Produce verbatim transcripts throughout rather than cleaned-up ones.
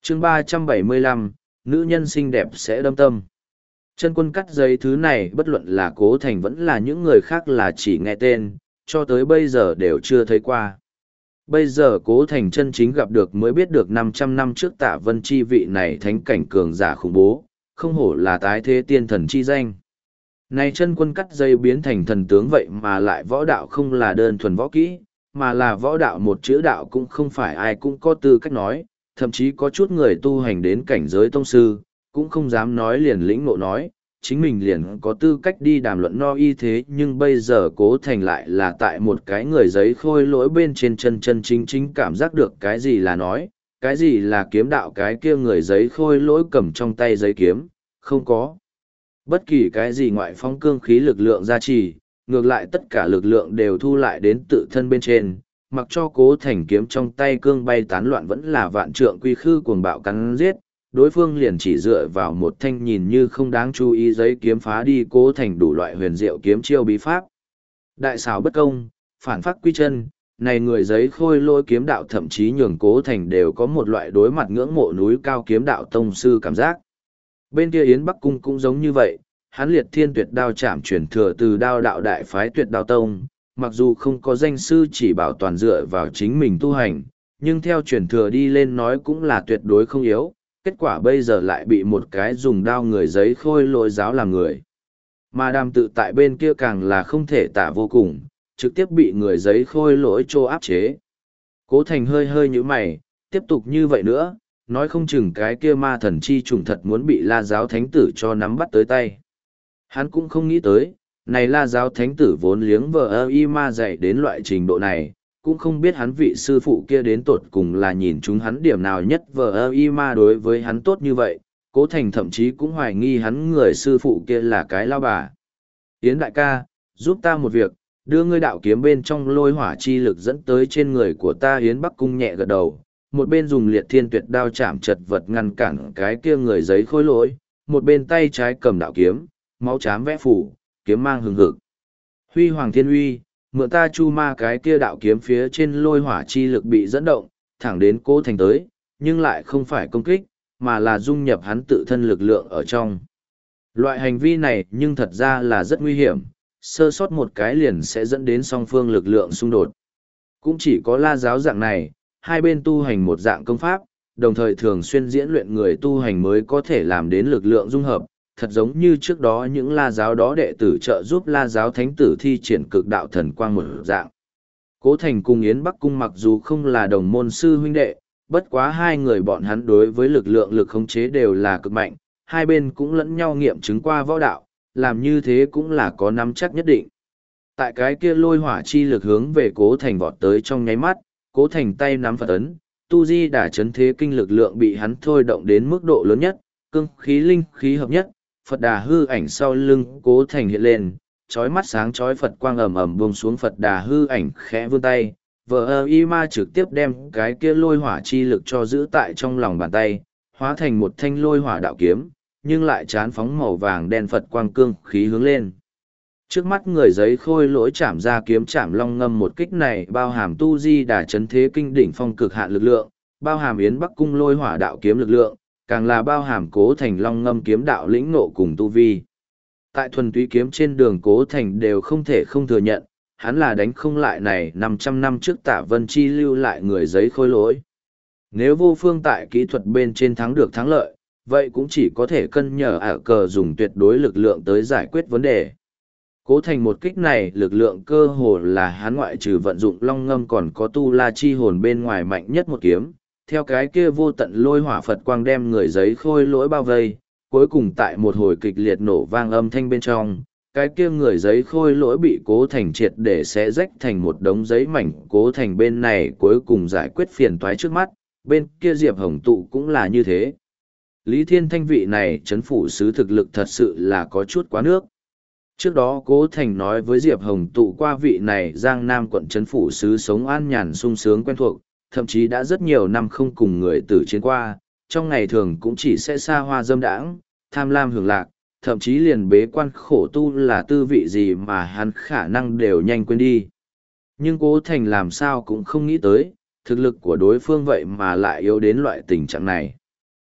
chương ba trăm bảy mươi lăm, nữ nhân xinh đẹp sẽ đâm tâm. Chân quân cắt giấy thứ này bất luận là Cố Thành vẫn là những người khác là chỉ nghe tên, cho tới bây giờ đều chưa thấy qua. Bây giờ Cố Thành chân chính gặp được mới biết được năm trăm năm trước Tạ Vân Chi vị này thánh cảnh cường giả khủng bố, không hổ là tái thế tiên thần chi danh. Này chân quân cắt dây biến thành thần tướng vậy mà lại võ đạo không là đơn thuần võ kỹ, mà là võ đạo một chữ đạo cũng không phải ai cũng có tư cách nói, thậm chí có chút người tu hành đến cảnh giới tông sư, cũng không dám nói liền lĩnh ngộ nói, chính mình liền có tư cách đi đàm luận no y thế nhưng bây giờ Cố Thành lại là tại một cái người giấy khôi lỗi bên trên chân chân chính chính cảm giác được cái gì là nói, cái gì là kiếm đạo cái kia người giấy khôi lỗi cầm trong tay giấy kiếm, không có. Bất kỳ cái gì ngoại phong cương khí lực lượng gia trì, ngược lại tất cả lực lượng đều thu lại đến tự thân bên trên, mặc cho Cố Thành kiếm trong tay cương bay tán loạn vẫn là vạn trượng quy khư cuồng bạo cắn giết, đối phương liền chỉ dựa vào một thanh nhìn như không đáng chú ý giấy kiếm phá đi Cố Thành đủ loại huyền diệu kiếm chiêu bí pháp. Đại xảo bất công, phản phát quy chân, này người giấy khôi lôi kiếm đạo thậm chí nhường Cố Thành đều có một loại đối mặt ngưỡng mộ núi cao kiếm đạo tông sư cảm giác. Bên kia Yến Bắc Cung cũng giống như vậy, hắn liệt thiên tuyệt đao chạm chuyển thừa từ đao đạo đại phái tuyệt đao tông, mặc dù không có danh sư chỉ bảo toàn dựa vào chính mình tu hành, nhưng theo chuyển thừa đi lên nói cũng là tuyệt đối không yếu, kết quả bây giờ lại bị một cái dùng đao người giấy khôi lỗi giáo làm người. Mà đàm tự tại bên kia càng là không thể tả vô cùng, trực tiếp bị người giấy khôi lỗi trô áp chế. Cố Thành hơi hơi như mày, tiếp tục như vậy nữa, nói không chừng cái kia ma thần chi trùng thật muốn bị la giáo thánh tử cho nắm bắt tới tay. Hắn cũng không nghĩ tới, này la giáo thánh tử vốn liếng vờ ơ y ma dạy đến loại trình độ này, cũng không biết hắn vị sư phụ kia đến tột cùng là nhìn chúng hắn điểm nào nhất vờ ơ y ma đối với hắn tốt như vậy, Cố Thành thậm chí cũng hoài nghi hắn người sư phụ kia là cái lao bà. Yến đại ca, giúp ta một việc, đưa ngươi đạo kiếm bên trong lôi hỏa chi lực dẫn tới trên người của ta. Yến Bắc Cung nhẹ gật đầu, một bên dùng liệt thiên tuyệt đao chạm chật vật ngăn cản cái kia người giấy khôi lỗi, một bên tay trái cầm đạo kiếm, máu chám vẽ phủ, kiếm mang hừng hực. Huy hoàng thiên uy, mượn ta chu ma cái kia đạo kiếm phía trên lôi hỏa chi lực bị dẫn động, thẳng đến Cố Thành tới, nhưng lại không phải công kích, mà là dung nhập hắn tự thân lực lượng ở trong. Loại hành vi này nhưng thật ra là rất nguy hiểm, sơ sót một cái liền sẽ dẫn đến song phương lực lượng xung đột. Cũng chỉ có la giáo dạng này, hai bên tu hành một dạng công pháp, đồng thời thường xuyên diễn luyện người tu hành mới có thể làm đến lực lượng dung hợp, thật giống như trước đó những la giáo đó đệ tử trợ giúp la giáo thánh tử thi triển cực đạo thần quang một dạng. Cố Thành cùng Yến Bắc Cung mặc dù không là đồng môn sư huynh đệ, bất quá hai người bọn hắn đối với lực lượng lực khống chế đều là cực mạnh, hai bên cũng lẫn nhau nghiệm chứng qua võ đạo, làm như thế cũng là có nắm chắc nhất định. Tại cái kia lôi hỏa chi lực hướng về Cố Thành vọt tới trong nháy mắt, Cố Thành tay nắm Phật ấn, tu di đả chấn thế kinh lực lượng bị hắn thôi động đến mức độ lớn nhất, cương khí linh khí hợp nhất, Phật đà hư ảnh sau lưng Cố Thành hiện lên, chói mắt sáng chói Phật quang ầm ầm buông xuống, Phật đà hư ảnh khẽ vươn tay, vờ ơ y ma trực tiếp đem cái kia lôi hỏa chi lực cho giữ tại trong lòng bàn tay, hóa thành một thanh lôi hỏa đạo kiếm, nhưng lại chán phóng màu vàng đen Phật quang cương khí hướng lên. Trước mắt người giấy khôi lỗi chạm ra kiếm chạm long ngâm một kích này bao hàm tu di đả chấn thế kinh đỉnh phong cực hạn lực lượng, bao hàm Yến Bắc Cung lôi hỏa đạo kiếm lực lượng, càng là bao hàm Cố Thành long ngâm kiếm đạo lĩnh nộ cùng tu vi. Tại thuần túy kiếm trên đường Cố Thành đều không thể không thừa nhận, hắn là đánh không lại này năm trăm năm trước Tạ Vân Chi lưu lại người giấy khôi lỗi. Nếu vô phương tại kỹ thuật bên trên thắng được thắng lợi, vậy cũng chỉ có thể cân nhờ ả cờ dùng tuyệt đối lực lượng tới giải quyết vấn đề. Cố Thành một kích này lực lượng cơ hồ là hắn ngoại trừ vận dụng long ngâm còn có tu la chi hồn bên ngoài mạnh nhất một kiếm, theo cái kia vô tận lôi hỏa Phật quang đem người giấy khôi lỗi bao vây, cuối cùng tại một hồi kịch liệt nổ vang âm thanh bên trong, cái kia người giấy khôi lỗi bị Cố Thành triệt để xé rách thành một đống giấy mảnh. Cố Thành bên này cuối cùng giải quyết phiền toái trước mắt, bên kia Diệp Hồng Tụ cũng là như thế. Lý Thiên Thanh vị này chấn phủ sứ thực lực thật sự là có chút quá nước. Trước đó Cố Thành nói với Diệp Hồng Tụ qua vị này Giang Nam quận chấn phủ sứ sống an nhàn sung sướng quen thuộc, thậm chí đã rất nhiều năm không cùng người tử chiến qua, trong ngày thường cũng chỉ sẽ xa hoa dâm đãng, tham lam hưởng lạc, thậm chí liền bế quan khổ tu là tư vị gì mà hắn khả năng đều nhanh quên đi. Nhưng Cố Thành làm sao cũng không nghĩ tới, thực lực của đối phương vậy mà lại yếu đến loại tình trạng này.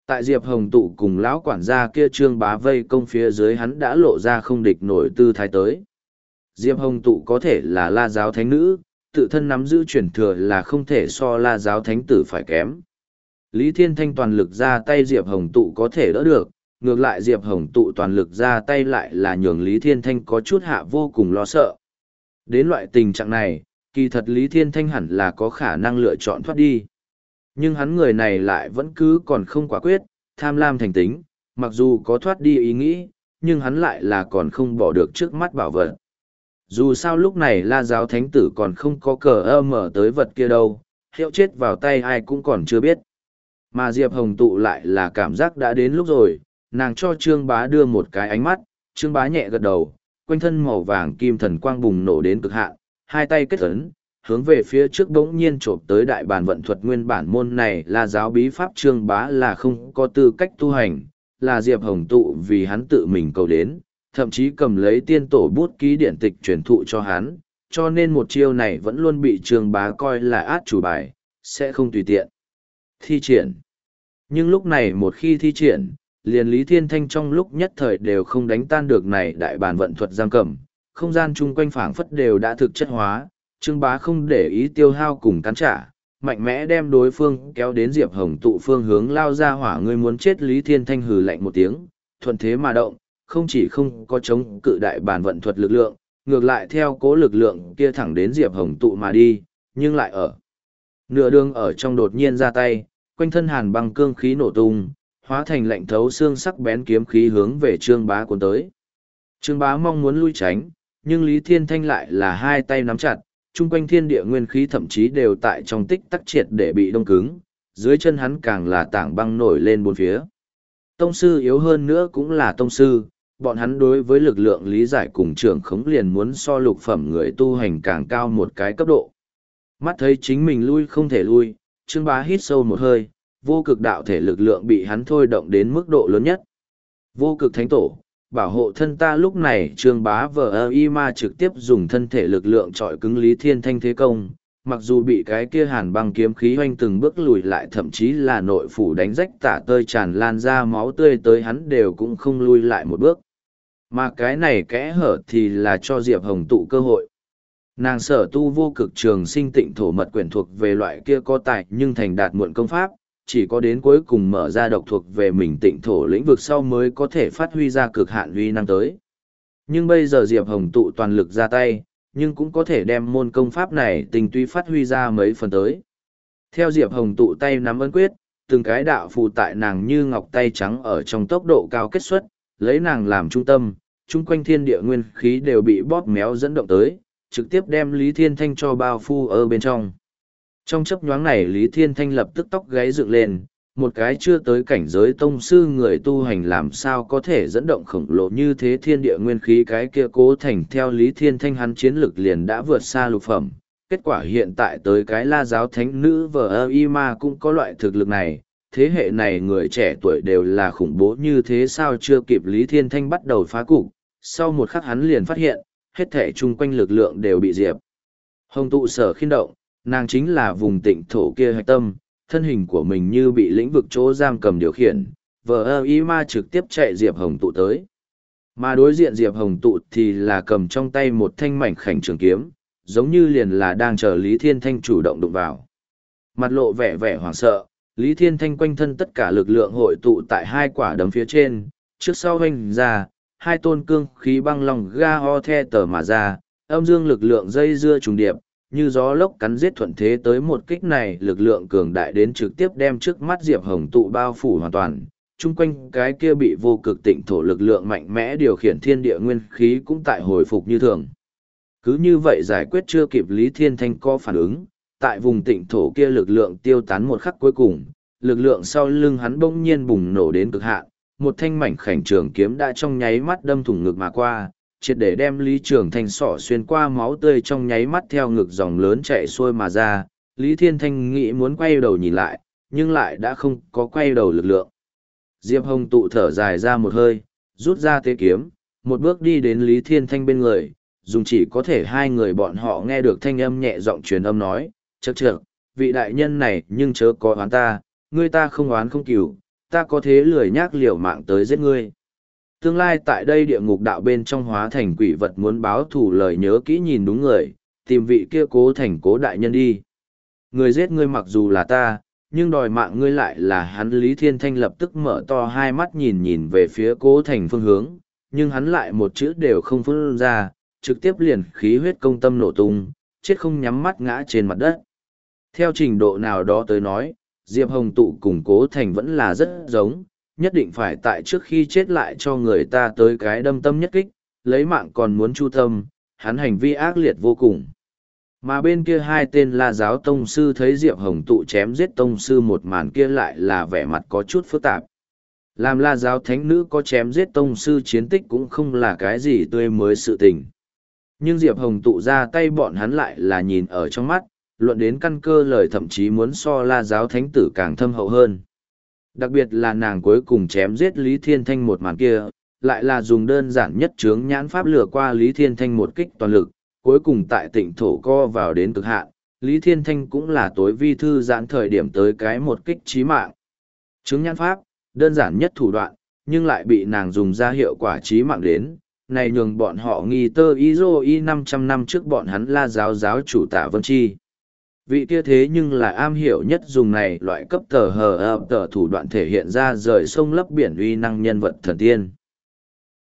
Tại Diệp Hồng tụ cùng lão quản gia kia Trương Bá vây công phía dưới, hắn đã lộ ra không địch nổi tư thái tới. Diệp Hồng tụ có thể là La giáo thánh nữ, tự thân nắm giữ truyền thừa là không thể so La giáo thánh tử phải kém. Lý Thiên Thanh toàn lực ra tay Diệp Hồng tụ có thể đỡ được, ngược lại Diệp Hồng tụ toàn lực ra tay lại là nhường Lý Thiên Thanh có chút hạ vô cùng lo sợ. Đến loại tình trạng này, kỳ thật Lý Thiên Thanh hẳn là có khả năng lựa chọn thoát đi. Nhưng hắn người này lại vẫn cứ còn không quả quyết, tham lam thành tính, mặc dù có thoát đi ý nghĩ, nhưng hắn lại là còn không bỏ được trước mắt bảo vật. Dù sao lúc này La giáo thánh tử còn không có cờ ơ mở tới vật kia đâu, hiệu chết vào tay ai cũng còn chưa biết. Mà Diệp Hồng tụ lại là cảm giác đã đến lúc rồi, nàng cho Trương Bá đưa một cái ánh mắt, Trương Bá nhẹ gật đầu, quanh thân màu vàng kim thần quang bùng nổ đến cực hạn, hai tay kết ấn, hướng về phía trước bỗng nhiên trộm tới đại bản vận thuật nguyên bản môn này là giáo bí pháp. Trương Bá là không có tư cách tu hành, là Diệp Hồng tụ vì hắn tự mình cầu đến, thậm chí cầm lấy tiên tổ bút ký điện tịch truyền thụ cho hắn, cho nên một chiêu này vẫn luôn bị Trương Bá coi là át chủ bài, sẽ không tùy tiện thi triển. Nhưng lúc này một khi thi triển, liền Lý Thiên Thanh trong lúc nhất thời đều không đánh tan được này đại bản vận thuật giam cầm, không gian chung quanh phảng phất đều đã thực chất hóa, Trương Bá không để ý tiêu hao cùng cắn trả, mạnh mẽ đem đối phương kéo đến Diệp Hồng tụ phương hướng lao ra hỏa. Ngươi muốn chết. Lý Thiên Thanh hừ lạnh một tiếng, thuận thế mà động, không chỉ không có chống cự đại bản vận thuật lực lượng, ngược lại theo cố lực lượng kia thẳng đến Diệp Hồng tụ mà đi, nhưng lại ở nửa đường ở trong đột nhiên ra tay, quanh thân hàn băng cương khí nổ tung, hóa thành lạnh thấu xương sắc bén kiếm khí hướng về Trương Bá cuốn tới. Trương Bá mong muốn lui tránh, nhưng Lý Thiên Thanh lại là hai tay nắm chặt, chung quanh thiên địa nguyên khí thậm chí đều tại trong tích tắc triệt để bị đông cứng, dưới chân hắn càng là tảng băng nổi lên bốn phía. Tông sư yếu hơn nữa cũng là tông sư, bọn hắn đối với lực lượng lý giải cùng trưởng khống liền muốn so lục phẩm người tu hành càng cao một cái cấp độ. Mắt thấy chính mình lui không thể lui, Trương Bá hít sâu một hơi, vô cực đạo thể lực lượng bị hắn thôi động đến mức độ lớn nhất. Vô cực thánh tổ, bảo hộ thân ta. Lúc này Trương Bá vờ ơ y ma trực tiếp dùng thân thể lực lượng trọi cứng Lý Thiên Thanh thế công, mặc dù bị cái kia hàn băng kiếm khí hoanh từng bước lùi lại, thậm chí là nội phủ đánh rách tả tơi tràn lan ra máu tươi tới, hắn đều cũng không lui lại một bước. Mà cái này kẽ hở thì là cho Diệp Hồng tụ cơ hội. Nàng sở tu vô cực trường sinh tịnh thổ mật quyển thuộc về loại kia có tài nhưng thành đạt muộn công pháp, chỉ có đến cuối cùng mở ra độc thuộc về mình tịnh thổ lĩnh vực sau mới có thể phát huy ra cực hạn uy năng tới. Nhưng bây giờ Diệp Hồng tụ toàn lực ra tay, nhưng cũng có thể đem môn công pháp này tình túy phát huy ra mấy phần tới. Theo Diệp Hồng tụ tay nắm ấn quyết, từng cái đạo phù tại nàng như ngọc tay trắng ở trong tốc độ cao kết xuất, lấy nàng làm trung tâm, chung quanh thiên địa nguyên khí đều bị bóp méo dẫn động tới, trực tiếp đem Lý Thiên Thanh cho bao phu ở bên trong. Trong chấp nhoáng này Lý Thiên Thanh lập tức tóc gáy dựng lên, một cái chưa tới cảnh giới tông sư người tu hành làm sao có thể dẫn động khổng lồ như thế thiên địa nguyên khí. Cái kia Cố Thành theo Lý Thiên Thanh hắn chiến lực liền đã vượt xa lục phẩm, kết quả hiện tại tới cái La giáo thánh nữ vờ ơ y ma cũng có loại thực lực này, thế hệ này người trẻ tuổi đều là khủng bố như thế sao. Chưa kịp Lý Thiên Thanh bắt đầu phá cục, sau một khắc hắn liền phát hiện, hết thể chung quanh lực lượng đều bị Diệp Hồng tụ sở khiên động, nàng chính là vùng tịnh thổ kia hạch tâm, thân hình của mình như bị lĩnh vực chỗ giam cầm điều khiển, vờ ơ y ma trực tiếp chạy Diệp Hồng tụ tới. Mà đối diện Diệp Hồng tụ thì là cầm trong tay một thanh mảnh khảnh trường kiếm, giống như liền là đang chờ Lý Thiên Thanh chủ động đụng vào. Mặt lộ vẻ vẻ hoảng sợ, Lý Thiên Thanh quanh thân tất cả lực lượng hội tụ tại hai quả đấm phía trên, trước sau hoành ra, hai tôn cương khí băng lòng ga ho the tờ mà ra, âm dương lực lượng dây dưa trùng điệp, như gió lốc cắn giết thuận thế tới. Một kích này lực lượng cường đại đến trực tiếp đem trước mắt Diệp Hồng tụ bao phủ hoàn toàn, chung quanh cái kia bị vô cực tịnh thổ lực lượng mạnh mẽ điều khiển thiên địa nguyên khí cũng tại hồi phục như thường. Cứ như vậy giải quyết chưa kịp Lý Thiên Thanh có phản ứng, tại vùng tịnh thổ kia lực lượng tiêu tán một khắc cuối cùng, lực lượng sau lưng hắn bỗng nhiên bùng nổ đến cực hạn, một thanh mảnh khảnh trường kiếm đã trong nháy mắt đâm thủng ngực mà qua, triệt để đem Lý Trường Thanh sỏ xuyên qua, máu tươi trong nháy mắt theo ngực dòng lớn chạy xuôi mà ra. Lý Thiên Thanh nghĩ muốn quay đầu nhìn lại, nhưng lại đã không có quay đầu lực lượng. Diệp Hồng tụ thở dài ra một hơi, rút ra tế kiếm, một bước đi đến Lý Thiên Thanh bên người, dùng chỉ có thể hai người bọn họ nghe được thanh âm nhẹ giọng truyền âm nói, chậc chậc, vị đại nhân này nhưng chớ có oán ta, ngươi ta không oán không cừu, ta có thế lười nhác liều mạng tới giết ngươi. Tương lai tại đây địa ngục đạo bên trong hóa thành quỷ vật muốn báo thù lời nhớ kỹ nhìn đúng người, tìm vị kia cố thành cố đại nhân đi. Người giết ngươi mặc dù là ta, nhưng đòi mạng ngươi lại là hắn. Lý Thiên Thanh lập tức mở to hai mắt nhìn nhìn về phía cố thành phương hướng, nhưng hắn lại một chữ đều không phun ra, trực tiếp liền khí huyết công tâm nổ tung, chết không nhắm mắt ngã trên mặt đất. Theo trình độ nào đó tới nói, Diệp Hồng Tụ cùng cố thành vẫn là rất giống, nhất định phải tại trước khi chết lại cho người ta tới cái đâm tâm nhất kích, lấy mạng còn muốn chu tâm, hắn hành vi ác liệt vô cùng. Mà bên kia hai tên La giáo tông sư thấy Diệp Hồng Tụ chém giết tông sư một màn kia lại là vẻ mặt có chút phức tạp. Làm La giáo thánh nữ có chém giết tông sư chiến tích cũng không là cái gì tươi mới sự tình. Nhưng Diệp Hồng Tụ ra tay bọn hắn lại là nhìn ở trong mắt, luận đến căn cơ lời thậm chí muốn so La giáo thánh tử càng thâm hậu hơn. Đặc biệt là nàng cuối cùng chém giết Lý Thiên Thanh một màn kia, lại là dùng đơn giản nhất chướng nhãn pháp lừa qua Lý Thiên Thanh một kích toàn lực, cuối cùng tại tỉnh thổ co vào đến cực hạn, Lý Thiên Thanh cũng là tối vi thư giãn thời điểm tới cái một kích chí mạng. Chướng nhãn pháp, đơn giản nhất thủ đoạn, nhưng lại bị nàng dùng ra hiệu quả chí mạng đến, này nhường bọn họ nghi tơ y dô y năm trăm năm trước bọn hắn La giáo giáo chủ Tạ Vân Chi. Vị kia thế nhưng là am hiểu nhất dùng này loại cấp tờ hờ ập tờ thủ đoạn thể hiện ra rời sông lấp biển uy năng nhân vật thần tiên.